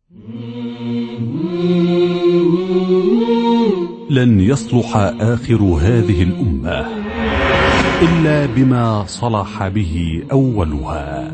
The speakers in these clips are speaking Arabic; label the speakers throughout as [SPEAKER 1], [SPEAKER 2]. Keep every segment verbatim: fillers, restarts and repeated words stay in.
[SPEAKER 1] لن يصلح آخر هذه الأمة إلا بما صلح به أولها.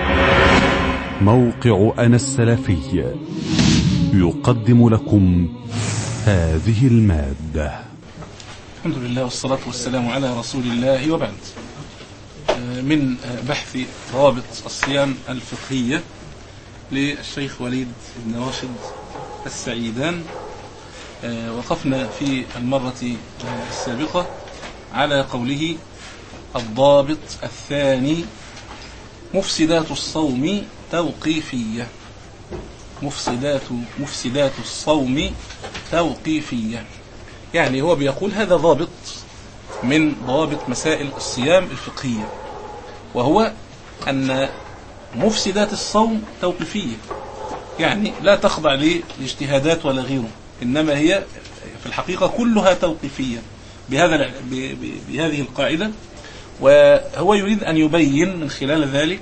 [SPEAKER 1] موقع أنا السلفي يقدم لكم هذه المادة.
[SPEAKER 2] الحمد لله والصلاة والسلام على رسول الله، وبعد. من بحث ضوابط الصيام الفقهية للشيخ وليد بن راشد السعيدان. وقفنا في المرة السابقة على قوله: الضابط الثاني مفسدات الصوم توقيفية. مفسدات مفسدات الصوم توقيفية، يعني هو بيقول هذا ضابط من ضوابط مسائل الصيام الفقهية، وهو أن مفسدات الصوم توقيفية، يعني لا تخضع لاجتهادات ولا غيره، إنما هي في الحقيقة كلها توقيفية بهذا بهذه القاعدة. وهو يريد أن يبين من خلال ذلك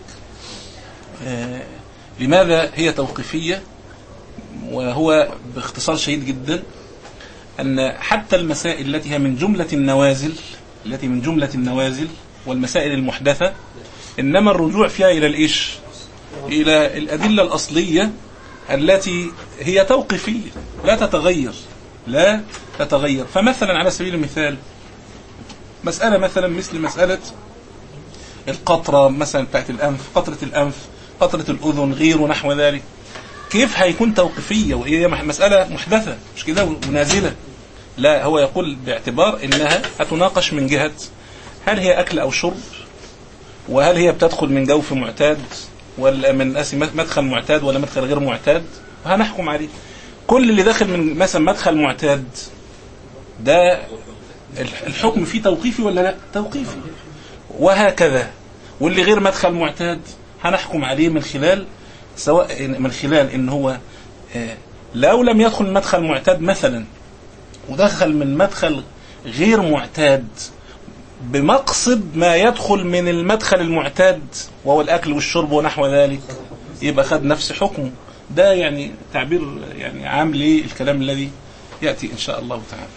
[SPEAKER 2] لماذا هي توقيفية. وهو باختصار شديد جدا أن حتى المسائل التي هي من جملة النوازل التي من جملة النوازل والمسائل المحدثة، إنما الرجوع فيها إلى الإيش؟ إلى الأدلة الأصلية التي هي توقيفية لا تتغير لا تتغير. فمثلا على سبيل المثال مسألة مثلا مثل مسألة القطرة مثلا بتاعت الأنف، قطرة الأنف، قطرة الأذن، غير ونحو ذلك، كيف هيكون توقيفية وهي مسألة محدثة مش كده ونازلة؟ لا، هو يقول باعتبار إنها هتناقش من جهة هل هي أكل أو شرب، وهل هي بتدخل من جوف معتاد ولا من مدخل معتاد ولا مدخل غير معتاد، وهنحكم عليه. كل اللي داخل من مثلا مدخل معتاد ده الحكم فيه توقيفي ولا لا؟ توقيفي. وهكذا واللي غير مدخل معتاد هنحكم عليه من خلال سواء من خلال ان هو لو لم يدخل من مدخل معتاد مثلا ودخل من مدخل غير معتاد بمقصد ما يدخل من المدخل المعتاد وهو الأكل والشرب ونحو ذلك، يبقى خد نفس حكمه. ده يعني تعبير يعني عام للكلام الذي يأتي إن شاء الله تعالى.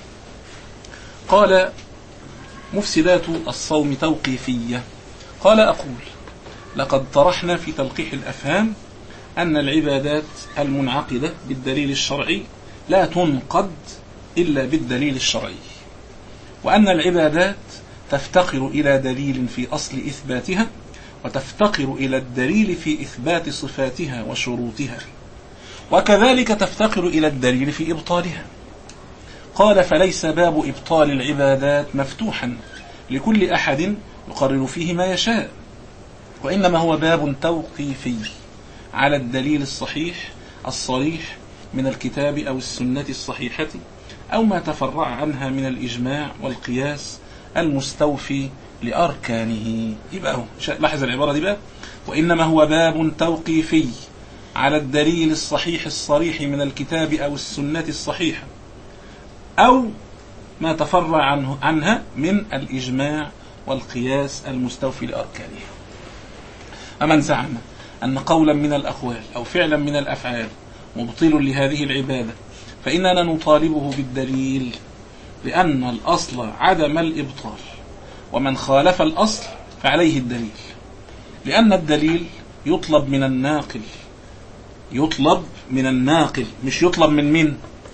[SPEAKER 2] قال: مفسدات الصوم توقيفية. قال: أقول لقد طرحنا في تلقيح الأفهام أن العبادات المنعقدة بالدليل الشرعي لا تنقض إلا بالدليل الشرعي، وأن العبادات تفتقر إلى دليل في أصل إثباتها، وتفتقر إلى الدليل في إثبات صفاتها وشروطها، وكذلك تفتقر إلى الدليل في إبطالها. قال: فليس باب إبطال العبادات مفتوحا لكل أحد يقرر فيه ما يشاء، وإنما هو باب توقيفي على الدليل الصحيح الصريح من الكتاب أو السنة الصحيحة، أو ما تفرع عنها من الإجماع والقياس المستوفي لأركانه. يبقى هو لاحظ العبارة دي بقى: وإنما هو باب توقيفي على الدليل الصحيح الصريح من الكتاب أو السنة الصحيحة، أو ما تفرع عنه عنها من الإجماع والقياس المستوفي لأركانها. أمن زعم أن قولا من الأقوال أو فعلا من الأفعال مبطل لهذه العبادة فإننا نطالبه بالدليل، لأن الأصل عدم الإبطال، ومن خالف الأصل فعليه الدليل، لأن الدليل يطلب من الناقل يطلب من الناقل مش يطلب من من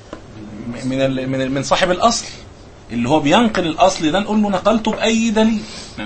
[SPEAKER 2] من من, من صاحب الأصل اللي هو بينقل الأصل ده، نقول له نقلته بأي دليل.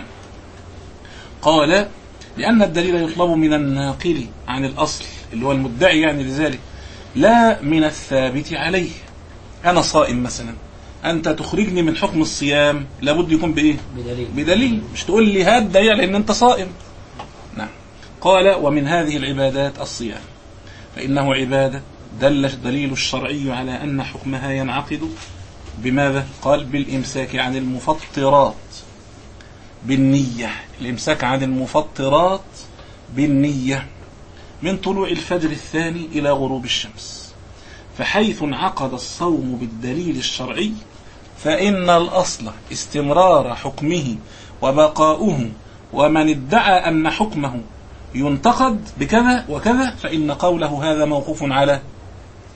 [SPEAKER 2] قال: لأن الدليل يطلب من الناقل عن الأصل اللي هو المدعي يعني لذلك، لا من الثابت عليه. أنا صائم مثلا، أنت تخرجني من حكم الصيام لابد يكون بإيه؟ بدليل. بدليل، مش تقول لي هات دليل لأن أنت صائم. نعم. قال: ومن هذه العبادات الصيام، فإنه عبادة دل الدليل الشرعي على أن حكمها ينعقد بماذا؟ قال: بالإمساك عن المفطرات بالنية. الإمساك عن المفطرات بالنية من طلوع الفجر الثاني إلى غروب الشمس. فحيث انعقد الصوم بالدليل الشرعي فإن الأصل استمرار حكمه وبقاؤه، ومن ادعى أن حكمه ينتقد بكذا وكذا فإن قوله هذا موقوف على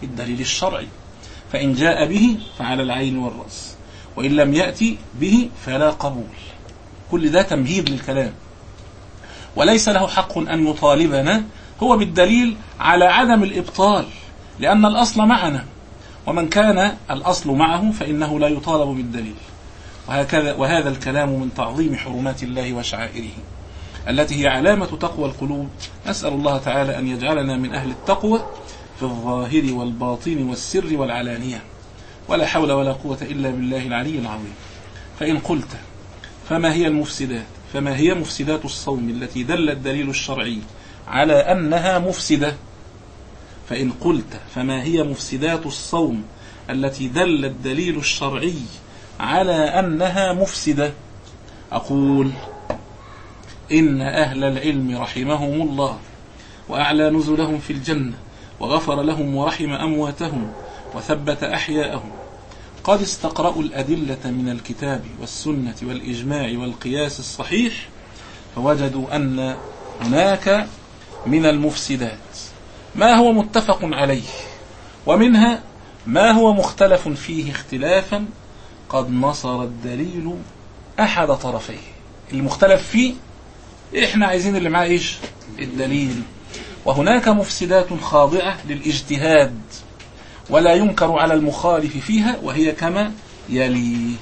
[SPEAKER 2] الدليل الشرعي، فإن جاء به فعلى العين والرأس، وإن لم يأتي به فلا قبول. كل ده تمهيد للكلام، وليس له حق أن يطالبنا هو بالدليل على عدم الإبطال، لأن الأصل معنا، ومن كان الأصل معه فإنه لا يطالب بالدليل. وهكذا وهذا الكلام من تعظيم حرمات الله وشعائره التي هي علامة تقوى القلوب. نسأل الله تعالى أن يجعلنا من أهل التقوى في الظاهر والباطن والسر والعلانية، ولا حول ولا قوة إلا بالله العلي العظيم. فإن قلت فما هي المفسدات فما هي مفسدات الصوم التي دل الدليل الشرعي على أنها مفسدة فإن قلت فما هي مفسدات الصوم التي دل الدليل الشرعي على أنها مفسدة، أقول إن أهل العلم رحمهم الله وأعلى نزلهم في الجنة وغفر لهم ورحم أمواتهم وثبت أحياءهم قد استقرأوا الأدلة من الكتاب والسنة والإجماع والقياس الصحيح، فوجدوا أن هناك من المفسدات ما هو متفق عليه، ومنها ما هو مختلف فيه اختلافا قد نصر الدليل أحد طرفيه. المختلف فيه إحنا عايزين اللي معاه إيش؟ الدليل. وهناك مفسدات خاضعة للاجتهاد ولا ينكر على المخالف فيها، وهي كما يلي.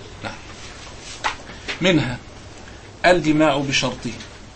[SPEAKER 2] منها الجماع بشرطه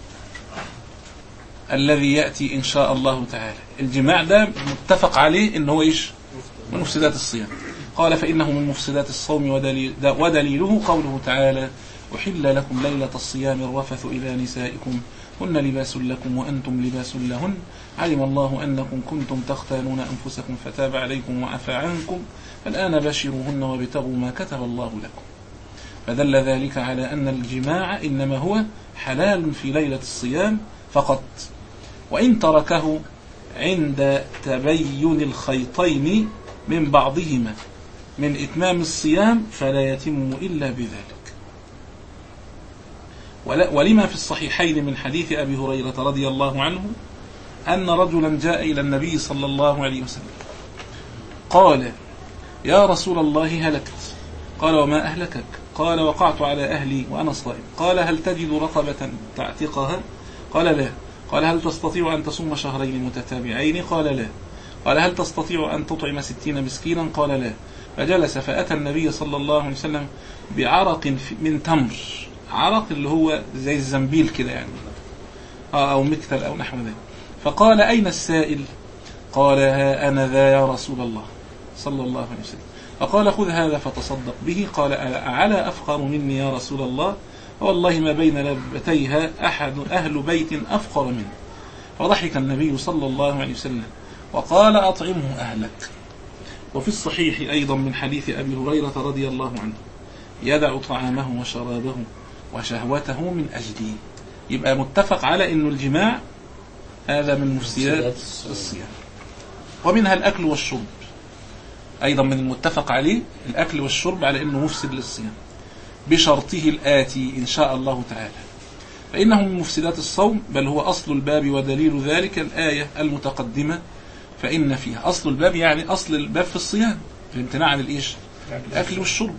[SPEAKER 2] الذي يأتي إن شاء الله تعالى. الجماع ده متفق عليه إنه إيش؟ من مفسدات الصيام. قال فإنه من مفسدات الصوم ودليل ودليله قوله تعالى أحل لكم ليلة الصيام الرفث إلى نسائكم هن لباس لكم وأنتم لباس لهن علم الله أنكم كنتم تختانون أنفسكم فتاب عليكم وعفى عنكم فالآن باشروهن وابتغوا ما كتب الله لكم. فدل ذلك على أن الجماع إنما هو حلال في ليلة الصيام فقط، وإن تركه عند تبين الخيطين من بعضهما من إتمام الصيام فلا يتم إلا بذلك. ولما في الصحيحين من حديث أبي هريرة رضي الله عنه أن رجلا جاء إلى النبي صلى الله عليه وسلم قال يا رسول الله هلكت. قال وما أهلكك؟ قال وقعت على أهلي وأنا صائم. قال هل تجد رقبة تعتقها؟ قال لا. قال هل تستطيع أن تصوم شهرين متتابعين؟ قال لا. قال هل تستطيع أن تطعم ستين مسكينا؟ قال لا. فجلس فأتى النبي صلى الله عليه وسلم بعرق من تمر، عرق اللي هو زي الزنبيل كده يعني أو مكتل أو نحو ذلك. فقال أين السائل؟ قال ها أنا ذا يا رسول الله صلى الله عليه وسلم. فقال خذ هذا فتصدق به. قال أعلى أفقر مني يا رسول الله؟ والله ما بين لبتيها أحد أهل بيت أفقر منه. فضحك النبي صلى الله عليه وسلم وقال أطعمه أهلك. وفي الصحيح أيضا من حديث أبي هريرة رضي الله عنه يدع طعامه وشرابه وشهوته من أجلي. يبقى متفق على أن الجماع هذا من مفسدات الصيام. ومنها الأكل والشرب أيضا من المتفق عليه، الأكل والشرب على أنه مفسد للصيام بشرطه الآتي إن شاء الله تعالى. فإنه من مفسدات الصوم، بل هو أصل الباب ودليل ذلك الآية المتقدمة فإن فيها. أصل الباب يعني أصل الباب في الصيام، في الامتناع عن الإيش؟ الأكل والشرب.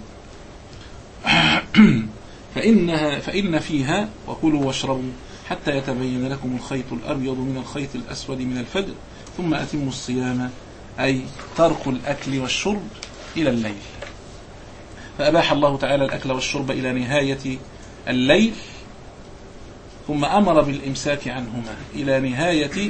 [SPEAKER 2] فإنها فإن فيها وكلوا واشربوا حتى يتبين لكم الخيط الأبيض من الخيط الأسود من الفجر ثم أتموا الصيام، أي ترك الأكل والشرب إلى الليل. فأباح الله تعالى الأكل والشرب إلى نهاية الليل، ثم أمر بالإمساك عنهما إلى نهاية.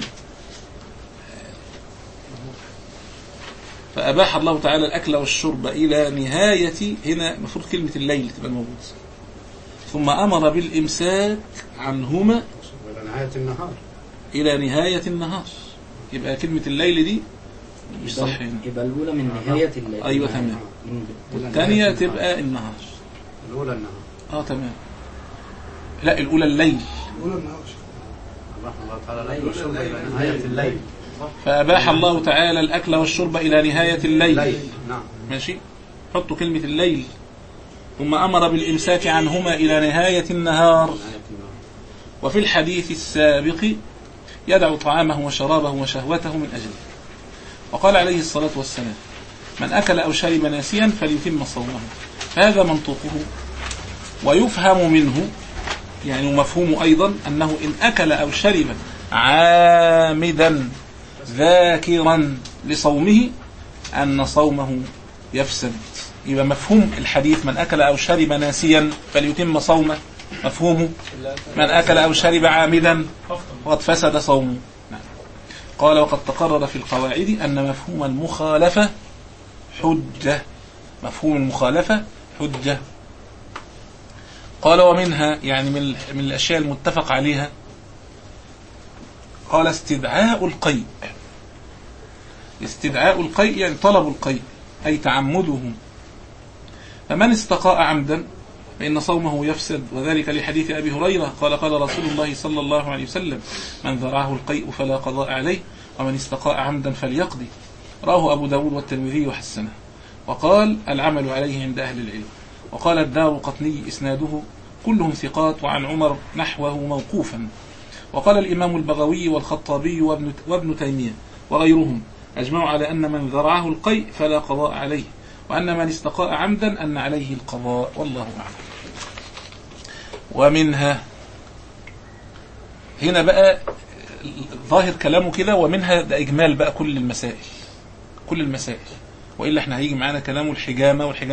[SPEAKER 2] فأباح الله تعالى الأكل والشرب إلى نهاية، هنا مفروض كلمة الليل تبقى موجود، ثم أمر بالإمساك عنهما
[SPEAKER 3] إلى نهاية النهار
[SPEAKER 2] إلى نهاية النهار. يبقى كلمة الليل دي مش صح هنا.
[SPEAKER 4] يبقى الأولى من نهاية الليل.
[SPEAKER 2] أيوة تمام. والثانية تبقى النهار.
[SPEAKER 3] الأولى النهار.
[SPEAKER 2] آه تمام. لا الأولى الليل.
[SPEAKER 3] الأولى النهار. الله تعالى إلى نهاية الليل.
[SPEAKER 2] فأباح الله تعالى الأكل والشرب إلى نهاية الليل.
[SPEAKER 3] نعم.
[SPEAKER 2] ماشي. حطوا كلمة الليل. ثم أمر بالإمساك عنهما إلى نهاية النهار. وفي الحديث السابق يدع طعامه وشرابه وشهوته من أجله. وقال عليه الصلاة والسلام: من أكل أو شرب ناسيا فليتم صومه. هذا منطوقه، ويفهم منه يعني مفهوم أيضا أنه إن أكل أو شرب عامدا ذاكرا لصومه أن صومه يفسد. يبقى مفهوم الحديث من أكل أو شرب ناسيا فليتم صومه، مفهومه من أكل أو شرب عامدا وقد فسد صومه. قال: وقد تقرر في القواعد أن مفهوم المخالفة حجة. مفهوم المخالفة حجة. قال: ومنها يعني من من الأشياء المتفق عليها، قال: استدعاء القيء. استدعاء القيء يعني طلب القيء أي تعمده. فمن استقاء عمدا فإن صومه يفسد، وذلك لحديث أبي هريرة قال: قال رسول الله صلى الله عليه وسلم: من ذرعه القيء فلا قضاء عليه، ومن استقاء عمدا فليقضي. رواه أبو داود والترمذي وحسنه. وقال: العمل عليه عند أهل العلم. وقال الدارقطني: إسناده كلهم ثقات، وعن عمر نحوه موقوفا. وقال الإمام البغوي والخطابي وابن, وابن تيمية وغيرهم أجمعوا على أن من ذرعه القيء فلا قضاء عليه، وأن من استقاء عمدا أن عليه القضاء، والله أعلم. ومنها هنا بقى ظاهر كلامه كده، ومنها ده إجمال بقى كل المسائل كل المسائل وإلا احنا هيجي معانا كلامه الحجامة والحجامة.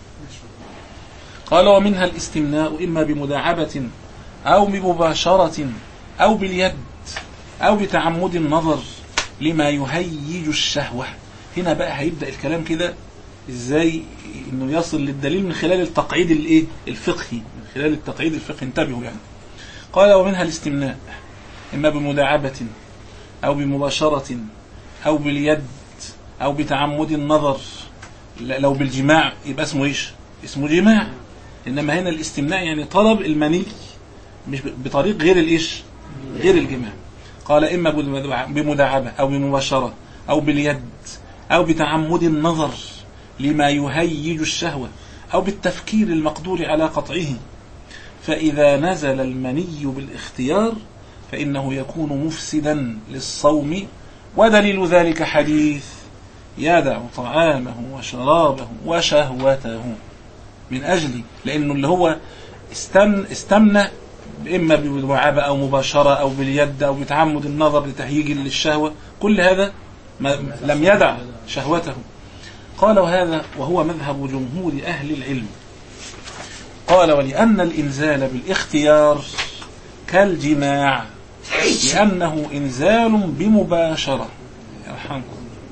[SPEAKER 2] قال: ومنها الاستمناء إما بمداعبة أو بمباشرة أو باليد أو بتعمد النظر لما يهيج الشهوة. هنا بقى هيبدأ الكلام كده إزاي إنه يصل للدليل من خلال التقعيد الإيه الفقهي، من خلال التقعيد الفقهي. انتبهوا يعني. قال: ومنها الاستمناء إما بمداعبة أو بمباشرة أو باليد أو بتعمد النظر. لو بالجماع يبقى اسمه إيش؟ اسمه جماع. إنما هنا الاستمناء يعني طلب المني مش بطريق غير الإيش؟ غير الجماع. قال: إما بمداعبة أو بمباشرة أو باليد أو بتعمد النظر لما يهيج الشهوة أو بالتفكير المقدور على قطعه. فإذا نزل المني بالاختيار فإنه يكون مفسدا للصوم، ودليل ذلك حديث: يدع طعامه وشرابه وشهوته. من أجل لأنه اللي هو استمن استمنى إما بمداعبة أو مباشرة أو باليد أو بتعمد النظر لتهييج للشهوة، كل هذا لم يدع شهوته. قال: وهذا وهو مذهب جمهور أهل العلم. قال: ولأن الإنزال بالاختيار كالجماع، لأنه إنزال بمباشرة. يرحمكم.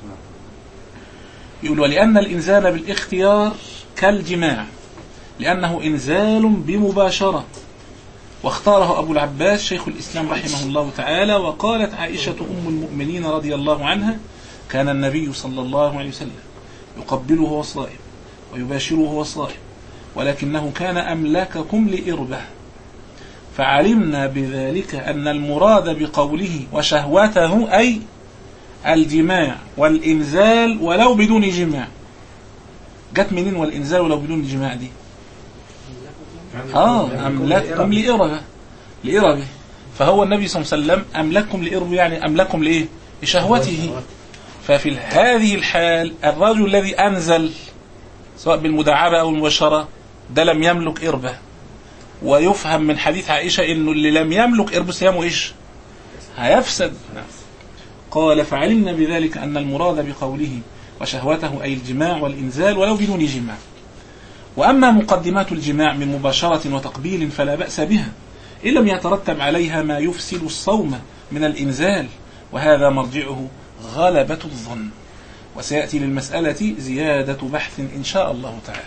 [SPEAKER 2] يقول: ولأن الإنزال بالاختيار كالجماع لأنه إنزال بمباشرة. واختاره أبو العباس شيخ الإسلام رحمه الله تعالى. وقالت عائشة أم المؤمنين رضي الله عنها: كان النبي صلى الله عليه وسلم يقبله وهو صائم ويباشره وهو صائم، ولكنه كان أملككم لإربه، فعلمنا بذلك أن المراد بقوله وشهوته أي الجماع والإنزال ولو بدون جماع. جت منين والإنزال ولو بدون جماع دي؟ آه أملككم لإربه لإربه فهو النبي صلى الله عليه وسلم أملككم لإربه، يعني أملككم لإيه؟ لشهوته. ففي هذه الحال الرجل الذي أنزل سواء بالمداعبة أو المباشرة ده لم يملك إربه. ويفهم من حديث عائشة إنه اللي لم يملك إربه صيامه إيش؟ هيفسد. قال: فعلمنا بذلك أن المراد بقوله وشهوته أي الجماع والإنزال ولو بدون جماع. وأما مقدمات الجماع من مباشرة وتقبيل فلا بأس بها إن لم يترتب عليها ما يفسد الصوم من الإنزال، وهذا مرجعه غلبة الظن. وسيأتي للمسألة زيادة بحث إن شاء الله تعالى.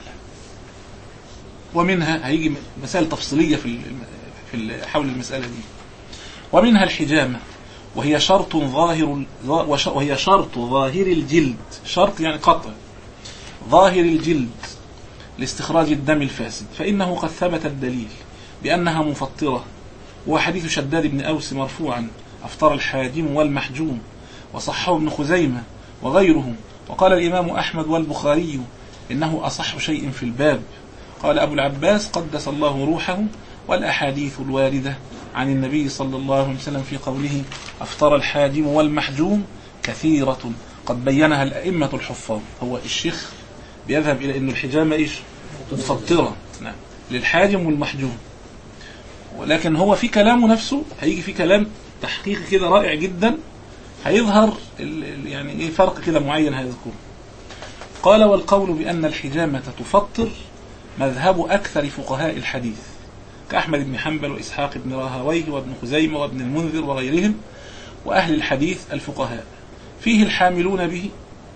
[SPEAKER 2] ومنها هيجي مسائل تفصيلية في في حول المسألة دي. ومنها الحجامة، وهي شرط ظاهر وهي شرط ظاهر الجلد، شرط يعني قطع ظاهر الجلد لاستخراج الدم الفاسد، فإنه قد ثبت الدليل بأنها مفطرة. وحديث شداد بن أوس مرفوعا: أفطر الحاجم والمحجوم، وصحه ابن خزيمة وغيره. وقال الإمام أحمد والبخاري إنه أصح شيء في الباب. قال أبو العباس قدس الله روحه: والأحاديث الواردة عن النبي صلى الله عليه وسلم في قوله أفطر الحاجم والمحجوم كثيرة، قد بينها الأئمة الحفاظ. هو الشيخ بيذهب إلى أن الحجامة إيش مفطرة نعم للحاجم والمحجوم، ولكن هو في كلامه نفسه هيجي في كلام تحقيق كده رائع جدا هيظهر يعني إيه فرق كده معين هيذكره. قال: والقول بأن الحجامة تفطر مذهب أكثر فقهاء الحديث كأحمد بن حنبل وإسحاق بن راهويه وابن خزيمة وابن المنذر وغيرهم وأهل الحديث الفقهاء، فيه الحاملون به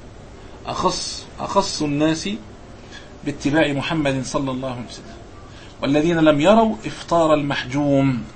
[SPEAKER 2] أخص, أخص الناس باتباع محمد صلى الله عليه وسلم، والذين لم يروا إفطار المحجوم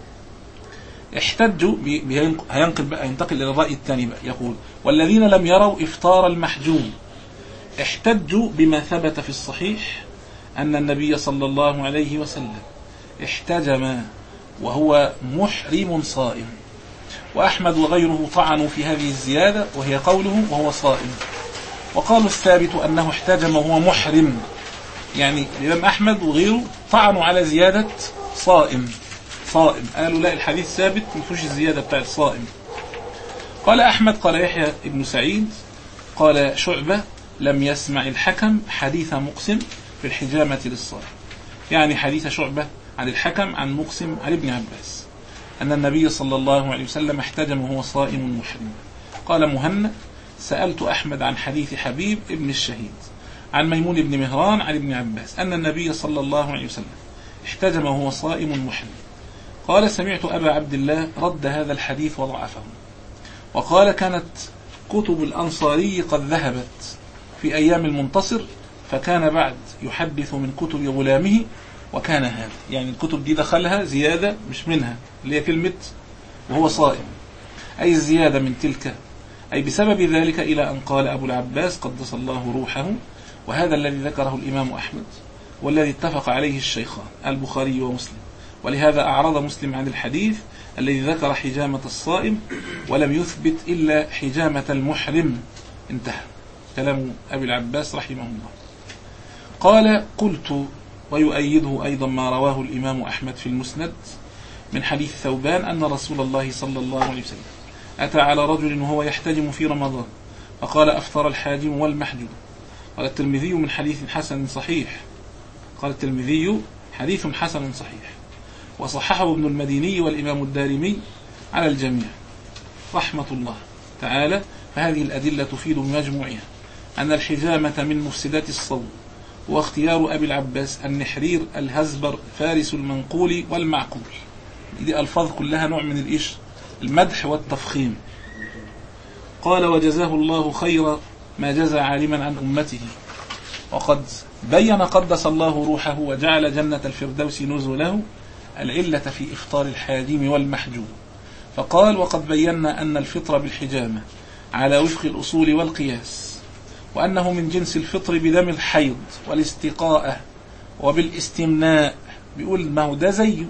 [SPEAKER 2] احتجوا هينقل بقى ينتقل إلى الرأي الثاني بقى يقول: والذين لم يروا إفطار المحجوم احتجوا بما ثبت في الصحيح أن النبي صلى الله عليه وسلم احتجم وهو محرم صائم، وأحمد وغيره طعنوا في هذه الزيادة وهي قوله وهو صائم، وقالوا الثابت أنه احتجم وهو محرم، يعني الإمام أحمد وغيره طعنوا على زيادة صائم صائم قالوا لا الحديث ثابت مفيش الزيادة بتاع الصائم. قال أحمد قال يحيى ابن سعيد قال شعبة لم يسمع الحكم حديث مقسم في الحجامة للصائم، يعني حديث شعبة عن الحكم عن مقسم عن ابن عباس أن النبي صلى الله عليه وسلم احتجم وهو صائم محرم. قال مهنا سألت أحمد عن حديث حبيب ابن الشهيد عن ميمون بن مهران عن ابن عباس أن النبي صلى الله عليه وسلم احتجم وهو صائم محرم. قال سمعت أبا عبد الله رد هذا الحديث وضعفه، وقال كانت كتب الأنصاري قد ذهبت في أيام المنتصر فكان بعد يحدث من كتب غلامه وكان هذا، يعني الكتب دي دخلها زيادة مش منها اللي هي كلمة وهو صائم، أي الزيادة من تلك، أي بسبب ذلك إلى أن قال أبو العباس قدس الله روحه، وهذا الذي ذكره الإمام أحمد والذي اتفق عليه الشيخان البخاري ومسلم، ولهذا أعرض مسلم عن الحديث الذي ذكر حجامة الصائم ولم يثبت إلا حجامة المحرم. انتهى كلام أبي العباس رحمه الله. قال قلت ويؤيده أيضا ما رواه الإمام أحمد في المسند من حديث ثوبان أن رسول الله صلى الله عليه وسلم أتى على رجل وهو يحتجم في رمضان فقال أفطر الحاجم والمحجوم. قال الترمذي من حديث حسن صحيح قال الترمذي حديث حسن صحيح وصححه ابن المديني والإمام الدارمي على الجميع رحمة الله تعالى. فهذه الأدلة تفيد بمجموعها أن الحجامة من مفسدات الصوم، واختيار أبي العباس النحرير الهزبر فارس المنقول والمعقول، دي ألفاظ كلها نوع من الإيش المدح والتفخيم. قال وجزاه الله خير ما جزى عالما عن أمته، وقد بين قدس الله روحه وجعل جنة الفردوس نزله العلة في إفطار الحاجم والمحجوم، فقال وقد بينا أن الفطر بالحجامة على وفق الأصول والقياس، وأنه من جنس الفطر بدم الحيض والاستقاءة وبالاستمناء. بيقول ما هو ده زيه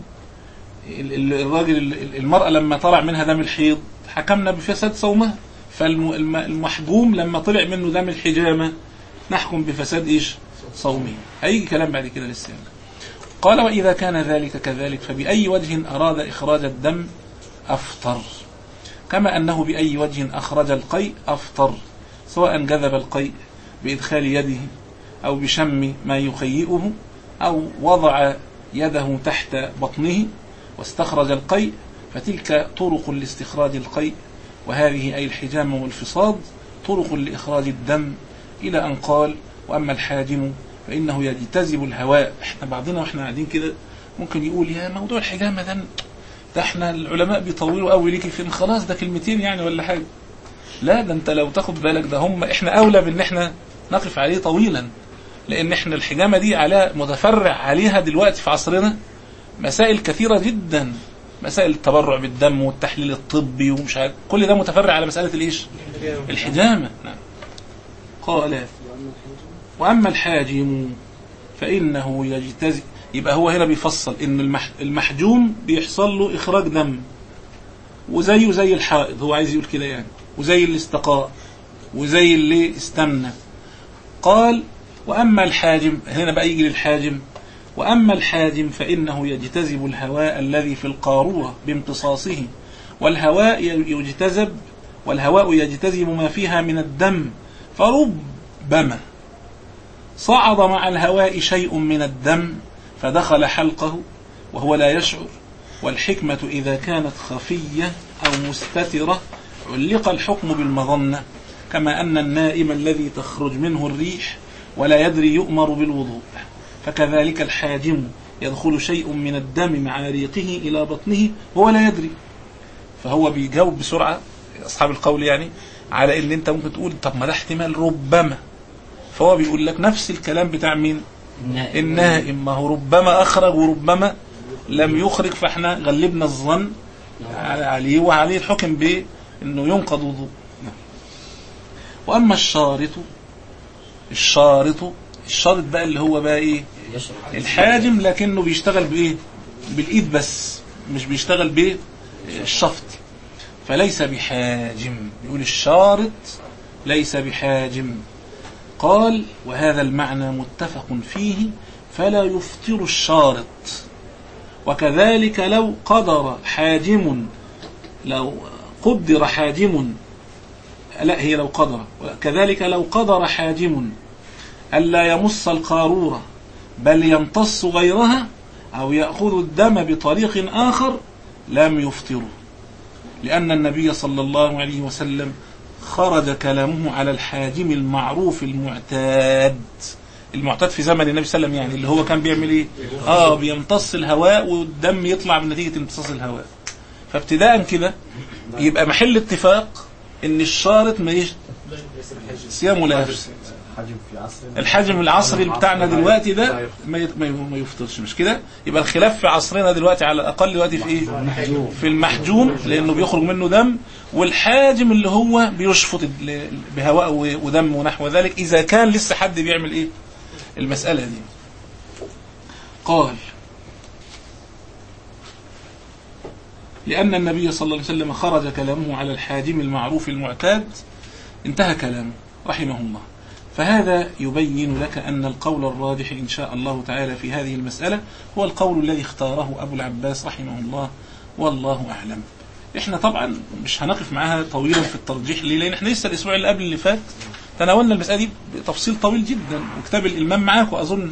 [SPEAKER 2] الراجل المرأة لما طلع منها دم الحيض حكمنا بفساد صومها، فالمحجوم لما طلع منه دم الحجامة نحكم بفساد إيش صومه. هيجي كلام بعد كده للسنة. قال وإذا كان ذلك كذلك فبأي وجه أراد إخراج الدم أفطر، كما أنه بأي وجه أخرج القيء أفطر، سواء جذب القيء بإدخال يده أو بشم ما يخيئه أو وضع يده تحت بطنه واستخرج القيء، فتلك طرق لاستخراج القيء، وهذه أي الحجامة والفصاد طرق لإخراج الدم، إلى أن قال وأما الحاجم فإنه يجتذب الهواء. احنا بعضنا واحنا قاعدين كده ممكن يقول يا موضوع الحجامة ده ده احنا العلماء بيطولوا قوي ليكي فين، خلاص ده كلمتين يعني ولا حاجة. لا ده انت لو تاخد بالك ده هم احنا اولى بان احنا نقف عليه طويلا، لان احنا الحجامة دي على متفرع عليها دلوقتي في عصرنا مسائل كثيرة جدا، مسائل التبرع بالدم والتحليل الطبي ومش عارف كل ده متفرع على مسألة الايش الحجامة. نعم. قال وأما الحاجم فإنه يجتزئ، يبقى هو هنا بيفصل إن المحجوم بيحصل له إخراج دم وزيه زي الحائض، هو عايز يقول كده يعني، وزي الاستقاء وزي اللي استمنى. قال وأما الحاجم، هنا بقى يجي للحاجم، وأما الحاجم فإنه يجتذب الهواء الذي في القارورة بامتصاصه، والهواء يجتذب والهواء يجتذب ما فيها من الدم، فربما صعد مع الهواء شيء من الدم فدخل حلقه وهو لا يشعر. والحكمة إذا كانت خفية أو مستترة علق الحكم بالمظنة، كما أن النائم الذي تخرج منه الريح ولا يدري يؤمر بالوضوء، فكذلك الحاجم يدخل شيء من الدم مع ريقه إلى بطنه وهو لا يدري. فهو بيجاوب بسرعة أصحاب القول يعني على إن أنت ممكن تقول طب ما ده احتمال ربما، فهو بيقول لك نفس الكلام بتاع مين؟ النائم، ما هو ربما أخرج وربما لم يخرج، فاحنا غلبنا الظن عليه وعليه الحكم بأنه ينقض وضوء. وأما الشارط الشارط الشارط بقى اللي هو بقى إيه؟ الحاجم، لكنه بيشتغل بإيه؟ بالإيد بس، مش بيشتغل بالشفط، فليس بحاجم. يقول الشارط ليس بحاجم. قال وهذا المعنى متفق فيه فلا يفطر الشارط. وكذلك لو قدر حاجم لو قدر حاجم لا هي لو قدر كذلك لو قدر حاجم ألا يمص القارورة بل يمتص غيرها أو يأخذ الدم بطريق آخر لم يفطره، لأن النبي صلى الله عليه وسلم خرج كلامه على الحاجم المعروف المعتاد المعتاد في زمن النبي صلى الله عليه وسلم، يعني اللي هو كان بيعمل ايه؟ اه بيمتص الهواء والدم يطلع بنتيجة امتصاص الهواء. فابتداء كده يبقى محل اتفاق ان الشارط ما يش... صيامه لا يفسد. الحجم العصري بتاعنا دلوقتي ده ما ما يفطرش، مش كده؟ يبقى الخلاف في عصرنا دلوقتي على الاقل دلوقتي في ايه؟ في المحجوم لانه بيخرج منه دم، والحاجم اللي هو بيشفط بهواء ودم ونحو ذلك، اذا كان لسه حد بيعمل ايه المسألة دي. قال لأن النبي صلى الله عليه وسلم خرج كلامه على الحاجم المعروف المعتاد، انتهى كلامه رحمه الله. فهذا يبين لك أن القول الراجح إن شاء الله تعالى في هذه المسألة هو القول الذي اختاره أبو العباس رحمه الله، والله أعلم. إحنا طبعا مش هنقف معها طويلا في الترجيح ليه، لأن إحنا لسه الأسبوع اللي قبل اللي فات تناولنا المسألة دي بتفصيل طويل جدا، وكتاب الإمام معاك وأظن،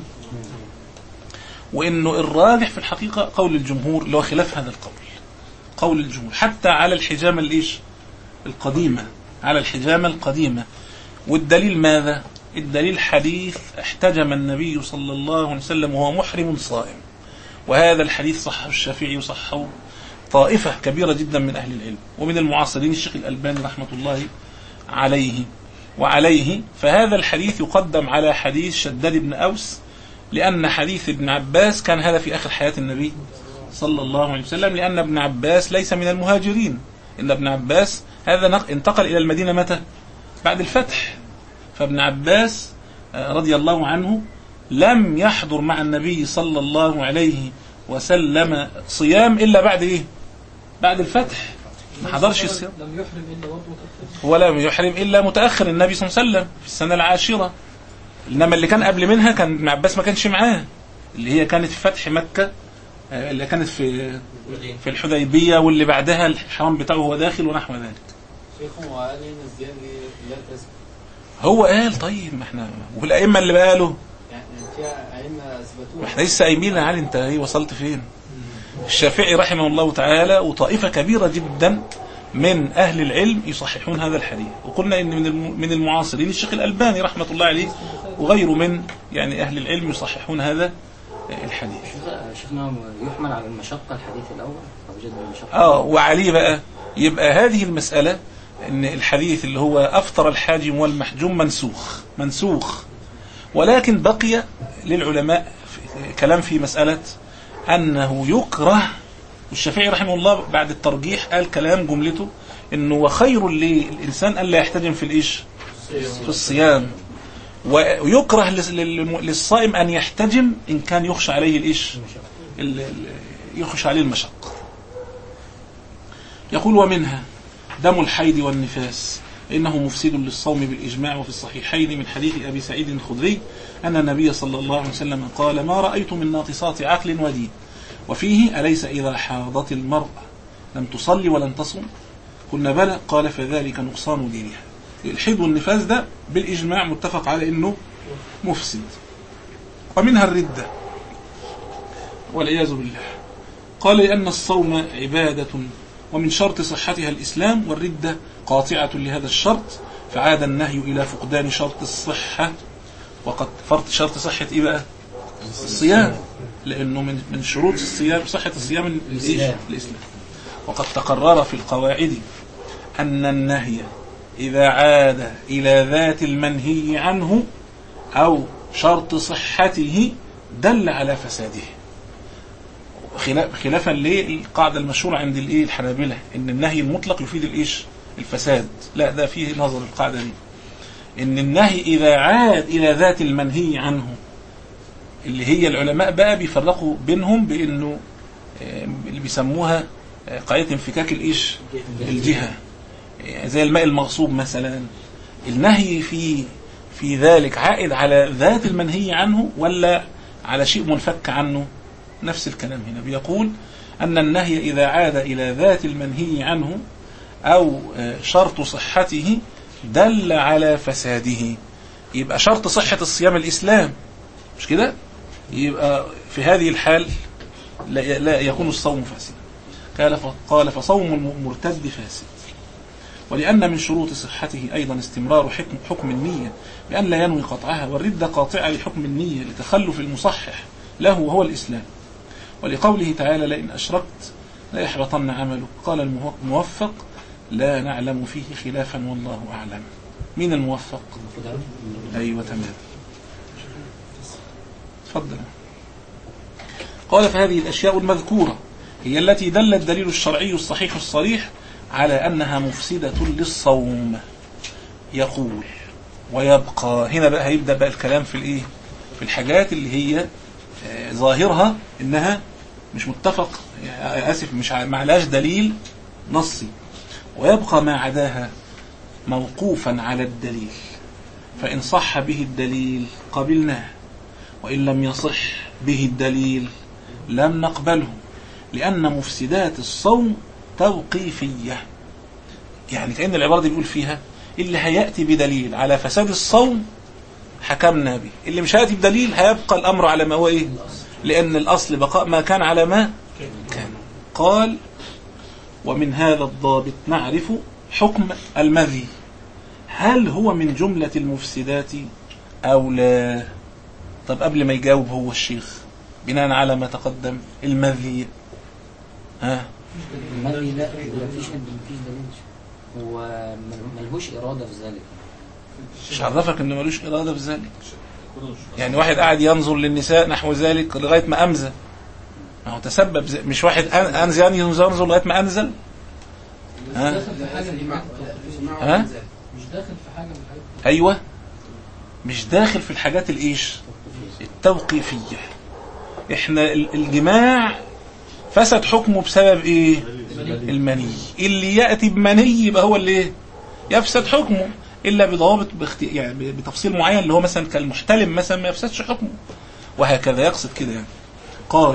[SPEAKER 2] وإنه الراجح في الحقيقة قول الجمهور اللي هو خلاف هذا القول، قول الجمهور حتى على الحجامة الإيش القديمة، على الحجامة القديمة. والدليل ماذا؟ الدليل حديث احتجم النبي صلى الله عليه وسلم وهو محرم صائم، وهذا الحديث صحه الشافعي وصحه طائفة كبيرة جدا من أهل العلم ومن المعاصرين الشيخ الألباني رحمة الله عليه وعليه. فهذا الحديث يقدم على حديث شداد بن أوس، لأن حديث ابن عباس كان هذا في آخر حياة النبي صلى الله عليه وسلم، لأن ابن عباس ليس من المهاجرين، إن ابن عباس هذا انتقل إلى المدينة متى؟ بعد الفتح. فابن عباس رضي الله عنه لم يحضر مع النبي صلى الله عليه وسلم صيام إلا بعد إيه؟ بعد الفتح، ما حضرش الصيام،
[SPEAKER 4] لم يحرم إلا متأخر،
[SPEAKER 2] ولا يحرم إلا متأخر النبي صلى الله عليه وسلم في السنة العاشرة. إنما اللي كان قبل منها كان ابن عباس ما كانش معاه، اللي هي كانت في فتح مكة، اللي كانت في في الحديبية، واللي بعدها الحرام بتاعه هو داخل ونحو ذلك.
[SPEAKER 4] شيخهم وقال إن الزيادة لا تثبت.
[SPEAKER 2] هو قال طيب ما احنا والأئمة اللي قالوا
[SPEAKER 4] يعني فيها أئمة أثبتوها،
[SPEAKER 2] احنا لسه قايمين علي انت ايه وصلت فين؟ الشافعي رحمه الله تعالى وطائفة كبيرة جدا من أهل العلم يصححون هذا الحديث، وقلنا إن من من المعاصرين الشيخ الألباني رحمة الله عليه وغيره من يعني أهل العلم يصححون هذا الحديث.
[SPEAKER 5] شيخنا يحمل على المشقة الحديث الأول أو جد المشقة.
[SPEAKER 2] آه وعليه بقى يبقى هذه المسألة إن الحديث اللي هو أفطر الحاجم والمحجوم منسوخ منسوخ ولكن بقي للعلماء كلام في مسألة أنه يكره. والشافعي رحمه الله بعد الترجيح قال كلام جملته إنه وخير للإنسان ألا يحتجم في الإيش في الصيام، ويكره للصائم أن يحتجم إن كان يخشى عليه الإيش يخشى عليه المشق. يقول ومنها دم الحيض والنفاس إنه مفسد للصوم بالإجماع، وفي الصحيحين من حديث أبي سعيد الخدري أن النبي صلى الله عليه وسلم قال ما رأيت من ناقصات عقل ودين. وفيه أليس إذا حاضت المرأة لم تصلي ولم تصم؟ كنا بلى قال فذلك نقصان دينها. الحيض والنفاس ده بالإجماع متفق على أنه مفسد. ومنها الردة والعياذ بالله. قال لأن الصوم عبادة ومن شرط صحتها الإسلام، والردة قاطعة لهذا الشرط، فعاد النهي إلى فقدان شرط الصحة. وقد فرط شرط صحة إيه بقى؟ الصيام، لأنه من من شروط الصيام صحة الصيام الإسلام. وقد تقرر في القواعد أن النهي إذا عاد إلى ذات المنهي عنه أو شرط صحته دل على فساده، خلافا للقاعدة المشهورة عند الايه الحنابلة ان النهي المطلق يفيد الايش الفساد. لا، ده فيه نظر القاعدة دي، ان النهي اذا عاد الى ذات المنهي عنه، اللي هي العلماء بقى بيفرقوا بينهم بانه اللي بيسموها قاعدة انفكاك الايش الجهة، زي الماء المغصوب مثلا. النهي في في ذلك عائد على ذات المنهي عنه ولا على شيء منفك عنه؟ نفس الكلام هنا بيقول أن النهي إذا عاد إلى ذات المنهي عنه أو شرط صحته دل على فساده. يبقى شرط صحة الصيام الإسلام، مش كده؟ يبقى في هذه الحال لا يكون الصوم فاسدا. قال فصوم المرتد فاسد. ولأن من شروط صحته أيضا استمرار حكم, حكم النية بأن لا ينوي قطعها، والردة قاطعة لحكم النية لتخلف المصحح له وهو الإسلام. ولقوله تعالى لئن أشركت لا يحبطن عمله. قال الموفق لا نعلم فيه خلافا والله أعلم. مين الموفق؟ أيوة تمام. تفضل. قال فهذه الأشياء المذكورة هي التي دل الدليل الشرعي الصحيح الصريح على أنها مفسدة للصوم. يقول ويبقى هنا بقى هيبدأ بقى الكلام في الإيه؟ في الحاجات اللي هي ظاهرها إنها مش متفق، آسف مش معلاش دليل نصي. ويبقى ما عداها موقوفا على الدليل، فإن صح به الدليل قبلناه، وإن لم يصح به الدليل لم نقبله، لأن مفسدات الصوم توقيفية. يعني كأن العبارة دي بيقول فيها اللي هيأتي بدليل على فساد الصوم حكمنا به، اللي مش هيأتي بدليل هيبقى الأمر على ما هو إيه، لأن الأصل بقاء ما كان على ما كان. قال ومن هذا الضابط نعرف حكم المذي، هل هو من جملة المفسدات أو لا؟ طب قبل ما يجاوب هو الشيخ بناء على ما تقدم، المذي ها
[SPEAKER 5] المذي لا مفيش مفيش دليل، هو ملهوش إرادة في ذلك.
[SPEAKER 2] مش عرفك إنه ملوش إرادة في ذلك؟ يعني واحد قاعد ينظر للنساء نحو ذلك لغاية ما أمزى، ما هو تسبب زي... مش واحد أنزل يعني ينظر لغاية ما أنزل. ها؟ ها؟
[SPEAKER 4] مش داخل في حاجة من الحاجات.
[SPEAKER 2] أيوة، مش داخل في الحاجات الإيش التوقيفية. إحنا الجماع فسد حكمه بسبب إيه؟ المني. اللي يأتي بمني يبقى هو اللي يفسد حكمه، إلا بضوابط باخت... يعني بتفصيل معين، اللي هو مثلا كالمحتلم مثلا ما يفسدش حكمه، وهكذا يقصد كده يعني. قال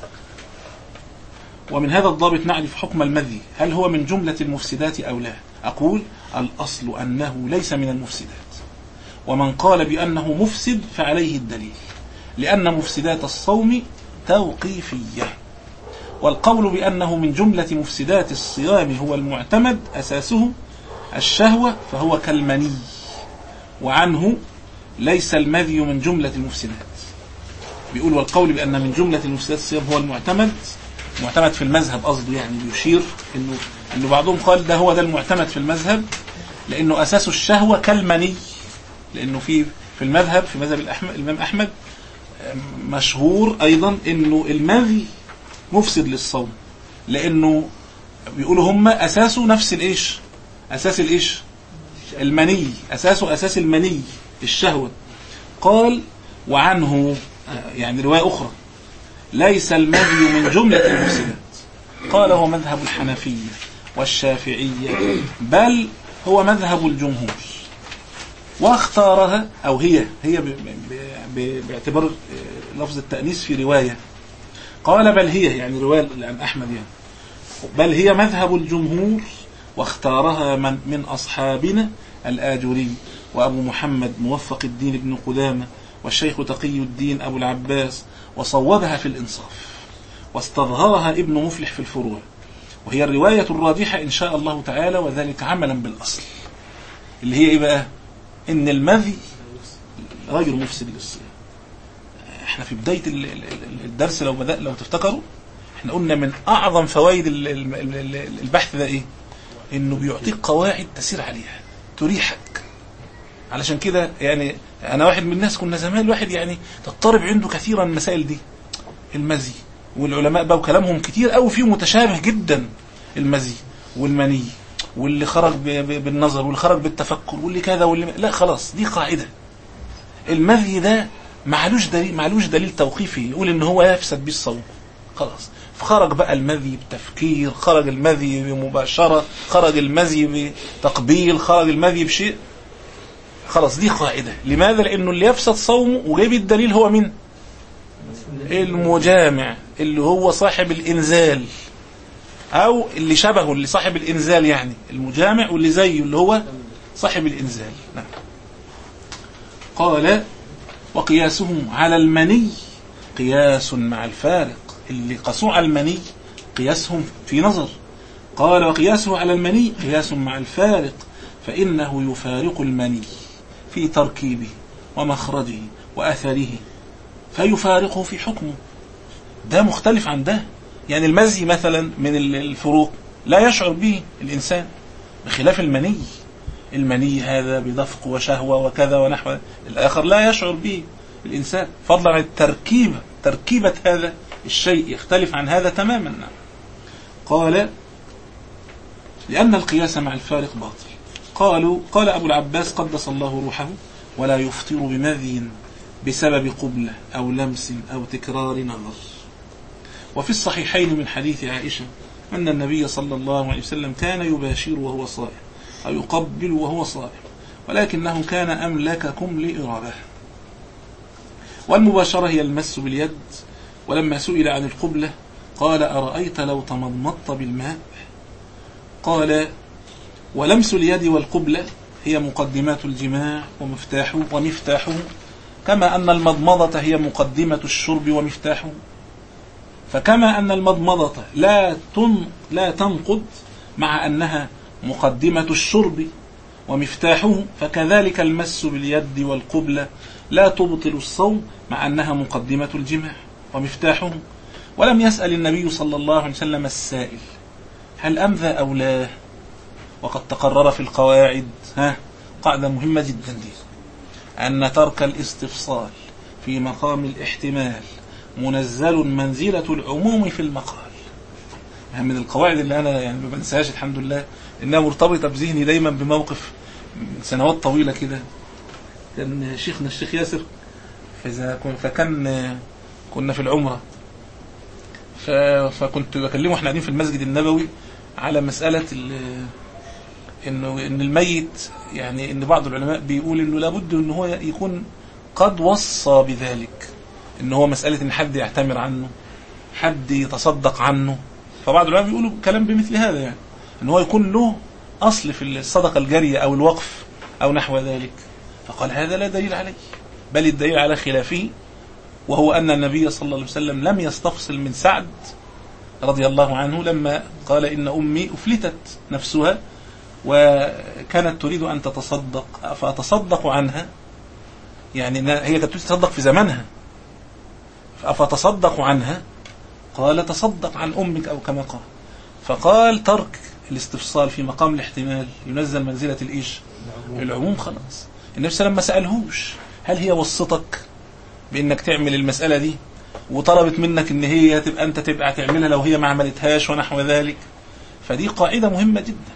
[SPEAKER 2] ومن هذا الضابط نعرف حكم المذي، هل هو من جملة المفسدات أو لا؟ أقول الأصل أنه ليس من المفسدات، ومن قال بأنه مفسد فعليه الدليل، لأن مفسدات الصوم توقيفية. والقول بأنه من جملة مفسدات الصيام هو المعتمد أساسه الشهوة، فهو كالمني، وعنه ليس المذي من جملة المفسدات. بيقول والقول بأن من جملة المفسدات الصيام هو المعتمد، معتمد في المذهب قصده، يعني بيشير إنه إنه بعضهم قال ده هو ده المعتمد في المذهب، لأنه أساس الشهوة كالمني، لأنه في في المذهب في مذهب الإمام أحمد مشهور أيضا إنه المذي مفسد للصوم، لأنه بيقولوا هم أساسه نفس الإيش، أساس الإيش المني، أساسه أساس المني الشهوة. قال وعنه يعني رواية أخرى ليس المذي من جملة المفسدات، قال هو مذهب الحنفية والشافعية، بل هو مذهب الجمهور، واختارها أو هي هي باعتبار لفظ التأنيث في رواية، قال بل هي يعني رواية عن أحمد يعني، بل هي مذهب الجمهور واختارها من, من أصحابنا الآجري وأبو محمد موفق الدين ابن قدامة والشيخ تقي الدين أبو العباس، وصوبها في الإنصاف، واستظهرها ابن مفلح في الفروع، وهي الرواية الراجحة إن شاء الله تعالى، وذلك عملا بالأصل اللي هي إيه بقى؟ إن المذي غير مفسد للصيام. احنا في بداية الدرس لو بدأ لو تفتكروا احنا قلنا من أعظم فوائد البحث ده إيه؟ إنه بيعطيك قواعد تسير عليها تريحك. علشان كده يعني أنا واحد من الناس كنا زمان الواحد يعني تضطرب عنده كثيرا المسائل دي، المذي، والعلماء بقى وكلامهم كتير قوي فيه متشابه جدا، المذي والمني واللي خرج بالنظر واللي خرج بالتفكر واللي كذا واللي لا، خلاص دي قاعدة. المذي ده معلوش دليل معلوش دليل توقيفي يقول ان هو يفسد بيه الصوم، خلاص. فخرج بقى المذي بتفكير، خرج المذي بمباشرة، خرج المذي بتقبيل، خرج المذي بشيء، خلاص دي قاعدة. لماذا؟ لانه اللي يفسد صومه وجايب الدليل هو مين؟ المجامع اللي هو صاحب الإنزال، أو اللي شبهه اللي صاحب الإنزال، يعني المجامع واللي زيه اللي هو صاحب الإنزال. نعم. قال وقياسهم على المني قياس مع الفارق، اللي قاسوا على المني قياسهم في نظر. قال وقياسه على المني قياس مع الفارق، فإنه يفارق المني في تركيبه ومخرجه وأثره، فيفارقه في حكمه. ده مختلف عن ده. يعني المزي مثلا من الفروق لا يشعر به الإنسان، بخلاف المني. المني هذا بدفق وشهوة وكذا ونحو، الآخر لا يشعر به الإنسان، فضلا عن التركيبة، تركيبة هذا الشيء يختلف عن هذا تماما. قال لأن القياس مع الفارق باطل. قالوا قال أبو العباس قدس الله روحه ولا يفطر بمذي بسبب قبلة أو لمس أو تكرار نظر. وفي الصحيحين من حديث عائشة أن النبي صلى الله عليه وسلم كان يباشر وهو صائم أو يقبل وهو صائم، ولكنه كان أملككم لإرادة. والمباشرة هي المس باليد. ولما سئل عن القبلة قال أرأيت لو تمضمضت بالماء؟ قال ولمس اليد والقبلة هي مقدمات الجماع ومفتاحه ومفتاحه، كما أن المضمضة هي مقدمة الشرب ومفتاحه. فكما أن المضمضة لا تن لا تنقض مع أنها مقدمة الشرب ومفتاحه، فكذلك المس باليد والقبلة لا تبطل الصوم مع أنها مقدمة الجماع ومفتاحه. ولم يسأل النبي صلى الله عليه وسلم السائل هل أمذى أو لا، وقد تقرر في القواعد ها قاعدة مهمة جدا دي، أن ترك الاستفصال في مقام الاحتمال منزل منزلة العموم في المقال. من القواعد اللي أنا يعني ما بنساهاش الحمد لله، إنها مرتبطة بذهني دايما بموقف من سنوات طويلة كده. كان شيخنا الشيخ ياسر فكان كنا في العمرة، فكنت بكلمه احنا قاعدين في المسجد النبوي على مسألة إنه إن الميت، يعني إن بعض العلماء بيقول إنه لابد إنه هو يكون قد وصى بذلك، إنه هو مسألة إن حد يعتمر عنه، حد يتصدق عنه. فبعض العلماء بيقولوا كلام بمثل هذا، يعني إن هو يكون له أصل في الصدقة الجارية أو الوقف أو نحو ذلك. فقال هذا لا دليل عليه، بل الدليل على خلافه، وهو أن النبي صلى الله عليه وسلم لم يستفصل من سعد رضي الله عنه لما قال إن أمي أفلتت نفسها وكانت تريد أن تتصدق فأتصدق عنها، يعني هي كانت تتصدق في زمنها فأتصدق عنها، قال تصدق عن أمك أو كما قال. فقال ترك الاستفصال في مقام الاحتمال ينزل منزلة الإيش العموم. خلاص النبي صلى الله عليه وسلم ما سألهوش هل هي وصتك بأنك تعمل المسألة دي وطلبت منك ان هي تبقى انت تبقى تعملها لو هي ما عملتهاش ونحو ذلك. فدي قاعدة مهمة جدا،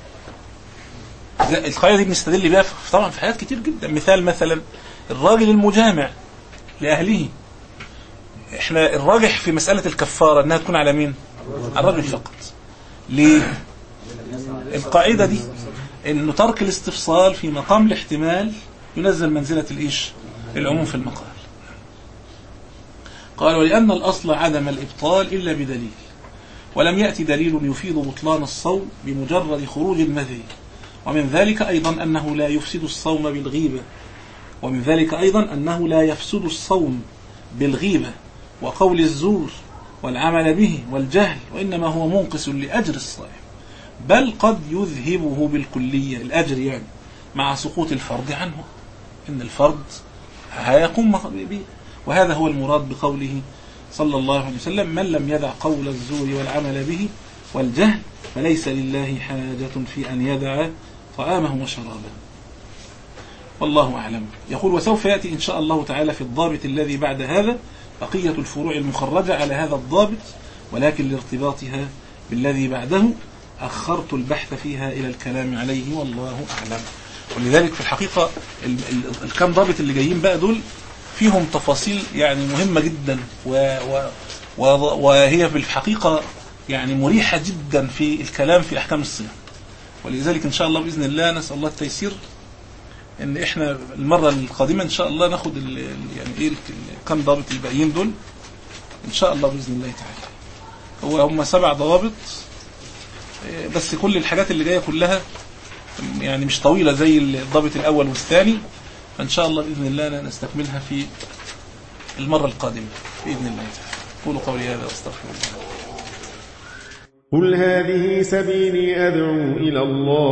[SPEAKER 2] القاعدة دي بنستدل بها طبعا في حاجات كتير جدا. مثال مثلا الراجل المجامع لأهله، احنا الراجح في مسألة الكفارة انها تكون على مين؟ على الرجل فقط. ليه؟ القاعدة دي انه ترك الاستفصال في مقام الاحتمال ينزل منزلة الايش العموم في المقال. قال ولأن الأصل عدم الإبطال إلا بدليل، ولم يأتي دليل يفيد بطلان الصوم بمجرد خروج المذي. ومن ذلك أيضا أنه لا يفسد الصوم بالغيبة ومن ذلك أيضا أنه لا يفسد الصوم بالغيبة وقول الزور والعمل به والجهل، وإنما هو منقص لأجر الصائم، بل قد يذهبه بالكلية الأجر يعني مع سقوط الفرض عنه، إن الفرض هيقوم به. وهذا هو المراد بقوله صلى الله عليه وسلم: من لم يدع قول الزور والعمل به والجهل فليس لله حاجة في أن يدع طعامه وشرابه. والله أعلم. يقول: وسوف يأتي إن شاء الله تعالى في الضابط الذي بعد هذا بقية الفروع المخرجة على هذا الضابط، ولكن لارتباطها بالذي بعده أخرت البحث فيها إلى الكلام عليه والله أعلم. ولذلك في الحقيقة الكام ضابط اللي جايين بقى دول فيهم تفاصيل يعني مهمة جدا، و و وهي في الحقيقة يعني مريحة جدا في الكلام في أحكام الصيام. ولذلك إن شاء الله بإذن الله نسأل الله التيسير إن إحنا المرة القادمة إن شاء الله ناخد يعني إيه الكام ضابط الباقيين دول إن شاء الله بإذن الله تعالى. هو هم سبع ضوابط بس كل الحاجات اللي جاية كلها يعني مش طويلة زي الضابط الأول والثاني، فإن شاء الله بإذن الله نستكملها في المرة القادمة بإذن الله تعالى. قولوا قولي هذا واستغفر الله.
[SPEAKER 6] قل هذه سبيلي أدعو إلى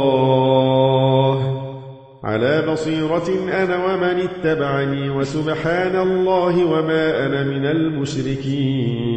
[SPEAKER 6] الله على بصيرة أنا ومن اتبعني وسبحان الله وما أنا من المشركين.